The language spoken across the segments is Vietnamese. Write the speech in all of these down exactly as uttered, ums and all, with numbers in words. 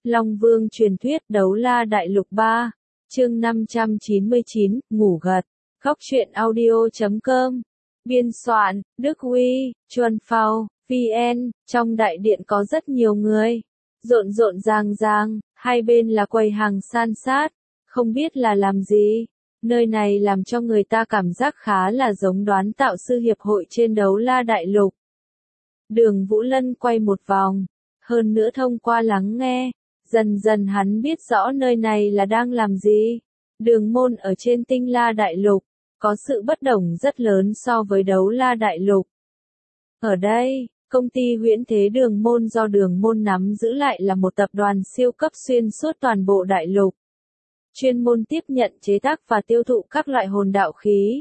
Long Vương truyền thuyết Đấu La Đại Lục ba, chương năm trăm chín mươi chín, ngủ gật. Góc truyện audio chấm com. Biên soạn, Đức Huy, Chuân Phao, vê en. Trong đại điện có rất nhiều người. Rộn rộn ràng ràng, hai bên là quầy hàng san sát. Không biết là làm gì. Nơi này làm cho người ta cảm giác khá là giống đoán tạo sư hiệp hội trên Đấu La Đại Lục. Đường Vũ Lân quay một vòng. Hơn nữa thông qua lắng nghe. Dần dần hắn biết rõ nơi này là đang làm gì. Đường môn ở trên Tinh La Đại Lục, có sự bất đồng rất lớn so với Đấu La Đại Lục. Ở đây, công ty Huyễn Thế Đường môn do đường môn nắm giữ lại là một tập đoàn siêu cấp xuyên suốt toàn bộ đại lục. Chuyên môn tiếp nhận chế tác và tiêu thụ các loại hồn đạo khí.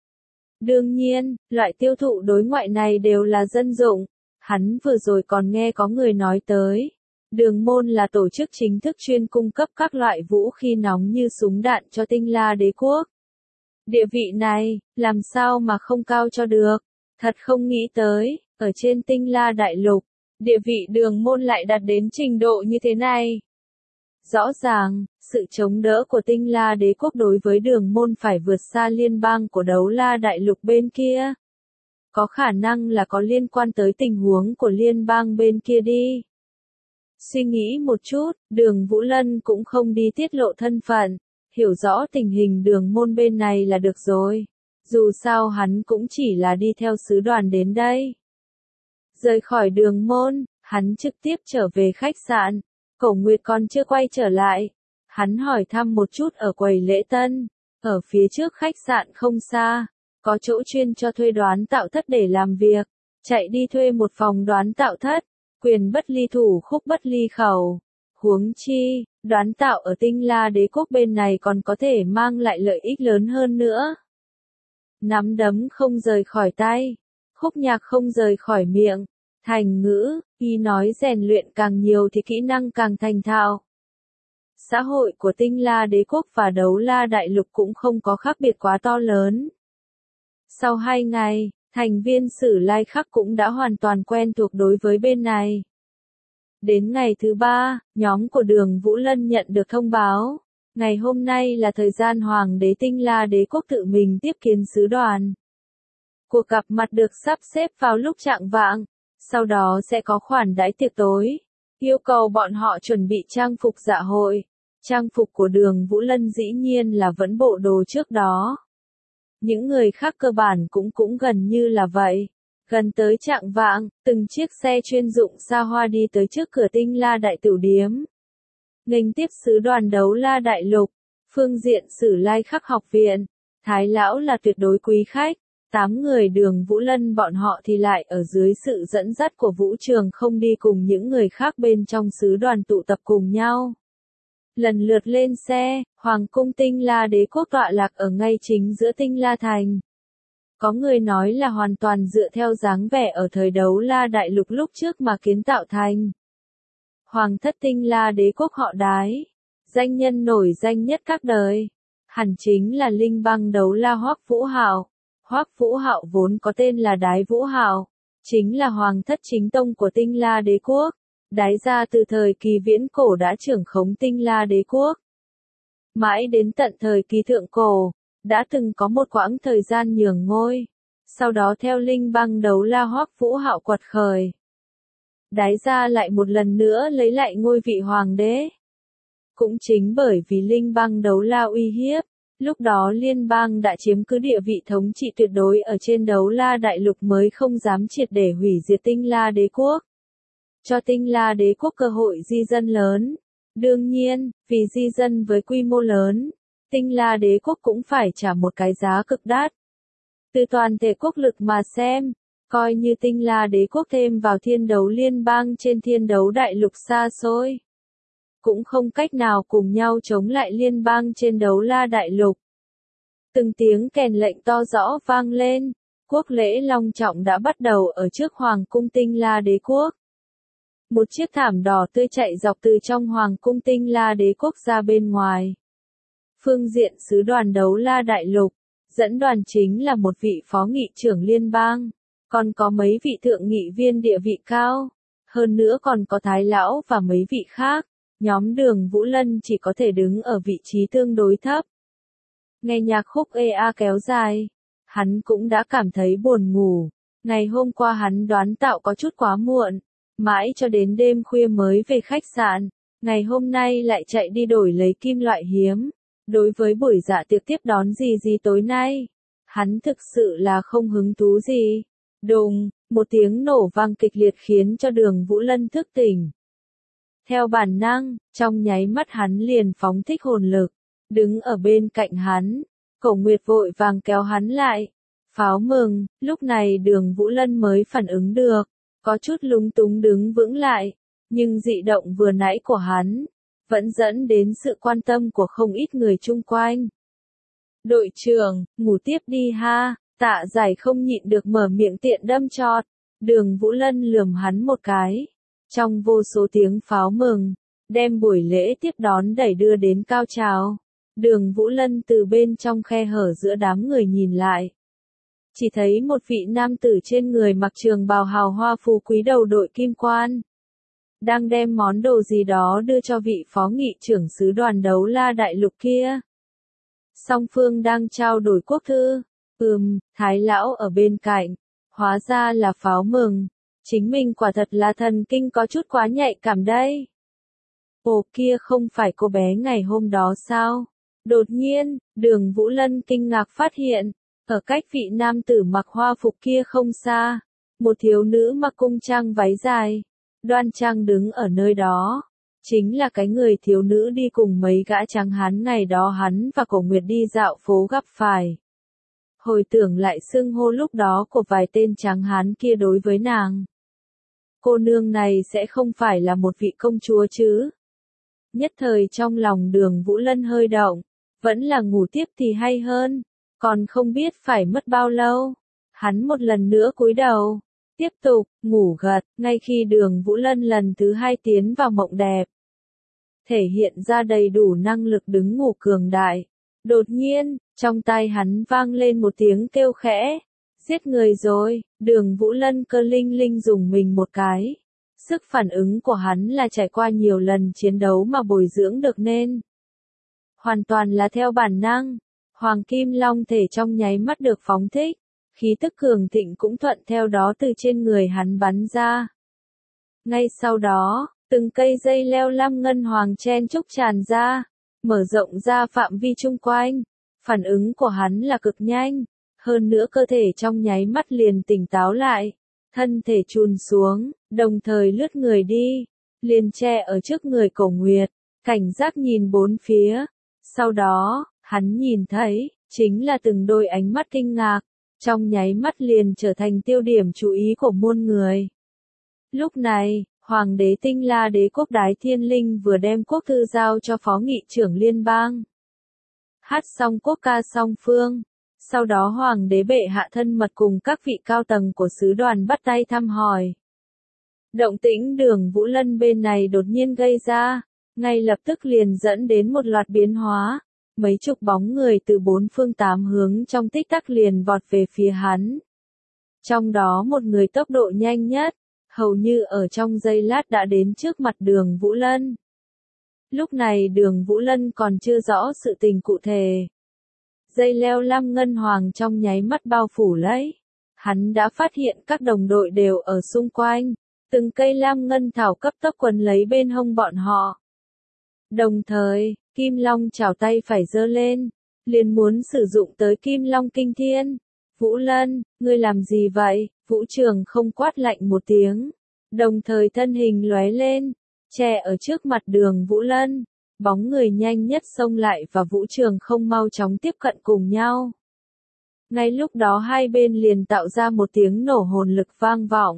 Đương nhiên, loại tiêu thụ đối ngoại này đều là dân dụng. Hắn vừa rồi còn nghe có người nói tới. Đường môn là tổ chức chính thức chuyên cung cấp các loại vũ khí nóng như súng đạn cho Tinh La Đế quốc. Địa vị này, làm sao mà không cao cho được. Thật không nghĩ tới, ở trên Tinh La Đại Lục, địa vị đường môn lại đạt đến trình độ như thế này. Rõ ràng, sự chống đỡ của Tinh La Đế quốc đối với đường môn phải vượt xa liên bang của Đấu La Đại Lục bên kia. Có khả năng là có liên quan tới tình huống của liên bang bên kia đi. Suy nghĩ một chút, đường Vũ Lân cũng không đi tiết lộ thân phận, hiểu rõ tình hình đường môn bên này là được rồi. Dù sao hắn cũng chỉ là đi theo sứ đoàn đến đây. Rời khỏi đường môn, hắn trực tiếp trở về khách sạn. Cổ Nguyệt còn chưa quay trở lại. Hắn hỏi thăm một chút ở quầy lễ tân. Ở phía trước khách sạn không xa, có chỗ chuyên cho thuê đoán tạo thất để làm việc. Chạy đi thuê một phòng đoán tạo thất. Quyền bất ly thủ khúc bất ly khẩu. Huống chi, đoán tạo ở Tinh La Đế quốc bên này còn có thể mang lại lợi ích lớn hơn nữa. Nắm đấm không rời khỏi tay, khúc nhạc không rời khỏi miệng, thành ngữ, y nói rèn luyện càng nhiều thì kỹ năng càng thành thạo. Xã hội của Tinh La Đế quốc và Đấu La Đại Lục cũng không có khác biệt quá to lớn. Sau hai ngày, thành viên Sử Lai Khắc cũng đã hoàn toàn quen thuộc đối với bên này. Đến ngày thứ ba, nhóm của đường Vũ Lân nhận được thông báo. Ngày hôm nay là thời gian Hoàng đế Tinh La Đế quốc tự mình tiếp kiến sứ đoàn. Cuộc gặp mặt được sắp xếp vào lúc chạng vạng, sau đó sẽ có khoản đãi tiệc tối. Yêu cầu bọn họ chuẩn bị trang phục dạ hội. Trang phục của đường Vũ Lân dĩ nhiên là vẫn bộ đồ trước đó. Những người khác cơ bản cũng cũng gần như là vậy. Gần tới chạng vạng, từng chiếc xe chuyên dụng xa hoa đi tới trước cửa Tinh La Đại Tửu Điếm. Nghênh tiếp sứ đoàn Đấu La Đại Lục, phương diện Sử Lai Khắc học viện, Thái lão là tuyệt đối quý khách, tám người đường Vũ Lân bọn họ thì lại ở dưới sự dẫn dắt của Vũ Trường không đi cùng những người khác bên trong sứ đoàn tụ tập cùng nhau. Lần lượt lên xe, Hoàng cung Tinh La Đế quốc tọa lạc ở ngay chính giữa Tinh La Thành. Có người nói là hoàn toàn dựa theo dáng vẻ ở thời Đấu La Đại Lục lúc trước mà kiến tạo thành. Hoàng thất Tinh La Đế quốc họ Đái, danh nhân nổi danh nhất các đời, hẳn chính là Linh Bang Đấu La Hoắc Vũ Hạo. Hoắc Vũ Hạo vốn có tên là Đái Vũ Hạo, chính là hoàng thất chính tông của Tinh La Đế quốc. Đái gia từ thời kỳ viễn cổ đã trưởng khống Tinh La Đế quốc. Mãi đến tận thời kỳ thượng cổ, đã từng có một quãng thời gian nhường ngôi. Sau đó theo Linh Bang Đấu La Hoắc Vũ Hạo quật khởi. Đái gia lại một lần nữa lấy lại ngôi vị hoàng đế. Cũng chính bởi vì Linh Bang Đấu La uy hiếp, lúc đó liên bang đã chiếm cứ địa vị thống trị tuyệt đối ở trên Đấu La Đại Lục mới không dám triệt để hủy diệt Tinh La Đế quốc. Cho Tinh La Đế quốc cơ hội di dân lớn. Đương nhiên, vì di dân với quy mô lớn, Tinh La Đế quốc cũng phải trả một cái giá cực đắt. Từ toàn thể quốc lực mà xem, coi như Tinh La Đế quốc thêm vào thiên đấu liên bang trên thiên đấu đại lục xa xôi, cũng không cách nào cùng nhau chống lại liên bang trên Đấu La Đại Lục. Từng tiếng kèn lệnh to rõ vang lên, quốc lễ long trọng đã bắt đầu ở trước Hoàng cung Tinh La Đế quốc. Một chiếc thảm đỏ tươi chạy dọc từ trong Hoàng cung Tinh La Đế quốc ra bên ngoài. Phương diện sứ đoàn Đấu La Đại Lục, dẫn đoàn chính là một vị phó nghị trưởng liên bang, còn có mấy vị thượng nghị viên địa vị cao, hơn nữa còn có Thái lão và mấy vị khác. Nhóm Đường Vũ Lân chỉ có thể đứng ở vị trí tương đối thấp. Nghe nhạc khúc ê a kéo dài, hắn cũng đã cảm thấy buồn ngủ. Ngày hôm qua hắn đoán tạo có chút quá muộn, mãi cho đến đêm khuya mới về khách sạn. Ngày hôm nay lại chạy đi đổi lấy kim loại hiếm. Đối với buổi dạ tiệc tiếp đón gì gì tối nay, hắn thực sự là không hứng thú gì. Đùng, một tiếng nổ vang kịch liệt khiến cho Đường Vũ Lân thức tỉnh. Theo bản năng, trong nháy mắt hắn liền phóng thích hồn lực, đứng ở bên cạnh hắn. Cổ Nguyệt vội vàng kéo hắn lại. Pháo mừng, lúc này Đường Vũ Lân mới phản ứng được, có chút lúng túng đứng vững lại, nhưng dị động vừa nãy của hắn vẫn dẫn đến sự quan tâm của không ít người chung quanh. Đội trưởng, ngủ tiếp đi ha, Tạ Giải không nhịn được mở miệng tiện đâm chọt. Đường Vũ Lân lườm hắn một cái. Trong vô số tiếng pháo mừng, đem buổi lễ tiếp đón đẩy đưa đến cao trào. Đường Vũ Lân từ bên trong khe hở giữa đám người nhìn lại. Chỉ thấy một vị nam tử trên người mặc trường bào hào hoa phú quý đầu đội kim quan. Đang đem món đồ gì đó đưa cho vị phó nghị trưởng sứ đoàn Đấu La Đại Lục kia. Song phương đang trao đổi quốc thư. Ừm, Thái lão ở bên cạnh. Hóa ra là pháo mừng. Chính mình quả thật là thần kinh có chút quá nhạy cảm đây. Ồ kia không phải cô bé ngày hôm đó sao? Đột nhiên, Đường Vũ Lân kinh ngạc phát hiện, ở cách vị nam tử mặc hoa phục kia không xa, một thiếu nữ mặc cung trang váy dài, đoan trang đứng ở nơi đó. Chính là cái người thiếu nữ đi cùng mấy gã trắng hán ngày đó hắn và Cổ Nguyệt đi dạo phố gặp phải. Hồi tưởng lại xưng hô lúc đó của vài tên trắng hán kia đối với nàng. Cô nương này sẽ không phải là một vị công chúa chứ? Nhất thời trong lòng Đường Vũ Lân hơi động, vẫn là ngủ tiếp thì hay hơn, còn không biết phải mất bao lâu. Hắn một lần nữa cúi đầu, tiếp tục ngủ gật, ngay khi Đường Vũ Lân lần thứ hai tiến vào mộng đẹp. Thể hiện ra đầy đủ năng lực đứng ngủ cường đại. Đột nhiên, trong tai hắn vang lên một tiếng kêu khẽ. Giết người rồi, Đường Vũ Lân cơ linh linh dùng mình một cái. Sức phản ứng của hắn là trải qua nhiều lần chiến đấu mà bồi dưỡng được nên. Hoàn toàn là theo bản năng. Hoàng Kim Long thể trong nháy mắt được phóng thích. Khí tức cường thịnh cũng thuận theo đó từ trên người hắn bắn ra. Ngay sau đó, từng cây dây leo lam ngân hoàng chen chúc tràn ra, mở rộng ra phạm vi chung quanh. Phản ứng của hắn là cực nhanh, hơn nữa cơ thể trong nháy mắt liền tỉnh táo lại, thân thể chùn xuống, đồng thời lướt người đi, liền che ở trước người Cổ Nguyệt, cảnh giác nhìn bốn phía. Sau đó, hắn nhìn thấy, chính là từng đôi ánh mắt kinh ngạc, trong nháy mắt liền trở thành tiêu điểm chú ý của muôn người. Lúc này, Hoàng đế Tinh La Đế quốc Đái Thiên Linh vừa đem quốc thư giao cho phó nghị trưởng liên bang. Hát xong quốc ca song phương. Sau đó Hoàng đế bệ hạ thân mật cùng các vị cao tầng của sứ đoàn bắt tay thăm hỏi. Động tĩnh Đường Vũ Lân bên này đột nhiên gây ra, ngay lập tức liền dẫn đến một loạt biến hóa. Mấy chục bóng người từ bốn phương tám hướng trong tích tắc liền vọt về phía hắn. Trong đó một người tốc độ nhanh nhất, hầu như ở trong giây lát đã đến trước mặt Đường Vũ Lân. Lúc này Đường Vũ Lân còn chưa rõ sự tình cụ thể. Dây leo lam ngân hoàng trong nháy mắt bao phủ lấy. Hắn đã phát hiện các đồng đội đều ở xung quanh, từng cây lam ngân thảo cấp tốc quấn lấy bên hông bọn họ. Đồng thời, Kim Long chảo tay phải giơ lên, liền muốn sử dụng tới Kim Long Kinh Thiên. Vũ Lân, ngươi làm gì vậy? Vũ Trường không quát lạnh một tiếng, đồng thời thân hình lóe lên, che ở trước mặt Đường Vũ Lân. Bóng người nhanh nhất xông lại và Vũ Trường không mau chóng tiếp cận cùng nhau. Ngay lúc đó hai bên liền tạo ra một tiếng nổ hồn lực vang vọng.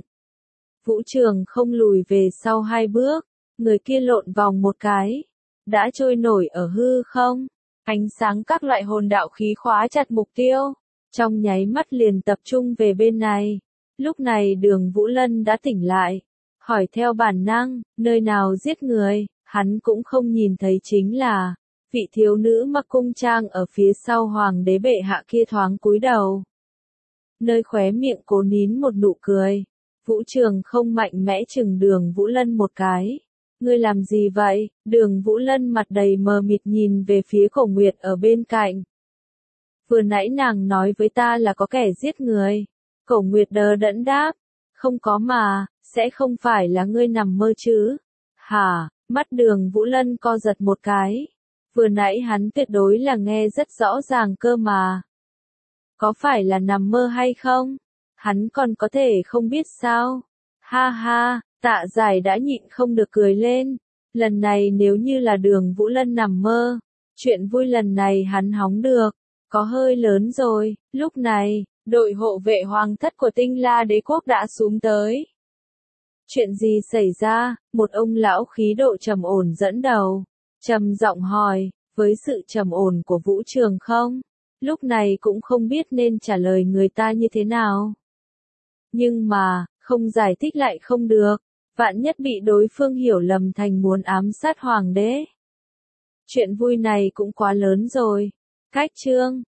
Vũ Trường không lùi về sau hai bước, người kia lộn vòng một cái, đã trôi nổi ở hư không. Ánh sáng các loại hồn đạo khí khóa chặt mục tiêu, trong nháy mắt liền tập trung về bên này. Lúc này Đường Vũ Lân đã tỉnh lại, hỏi theo bản năng, nơi nào giết người, hắn cũng không nhìn thấy chính là, vị thiếu nữ mặc cung trang ở phía sau Hoàng đế bệ hạ kia thoáng cúi đầu. Nơi khóe miệng cố nín một nụ cười, Vũ Trường không mạnh mẽ chừng Đường Vũ Lân một cái, ngươi làm gì vậy? Đường Vũ Lân mặt đầy mờ mịt nhìn về phía Cổ Nguyệt ở bên cạnh. Vừa nãy nàng nói với ta là có kẻ giết người. Cổ Nguyệt đờ đẫn đáp. Không có mà, sẽ không phải là ngươi nằm mơ chứ? Hả? Mắt Đường Vũ Lân co giật một cái. Vừa nãy hắn tuyệt đối là nghe rất rõ ràng cơ mà. Có phải là nằm mơ hay không? Hắn còn có thể không biết sao? Ha ha, Tạ Giải đã nhịn không được cười lên. Lần này nếu như là Đường Vũ Lân nằm mơ, chuyện vui lần này hắn hóng được, có hơi lớn rồi. Lúc này, đội hộ vệ hoàng thất của Tinh La Đế quốc đã xuống tới. Chuyện gì xảy ra? Một ông lão khí độ trầm ổn dẫn đầu, trầm giọng hỏi, với sự trầm ổn của Vũ Trường không? Lúc này cũng không biết nên trả lời người ta như thế nào. Nhưng mà, không giải thích lại không được, vạn nhất bị đối phương hiểu lầm thành muốn ám sát hoàng đế. Chuyện vui này cũng quá lớn rồi. Cách chương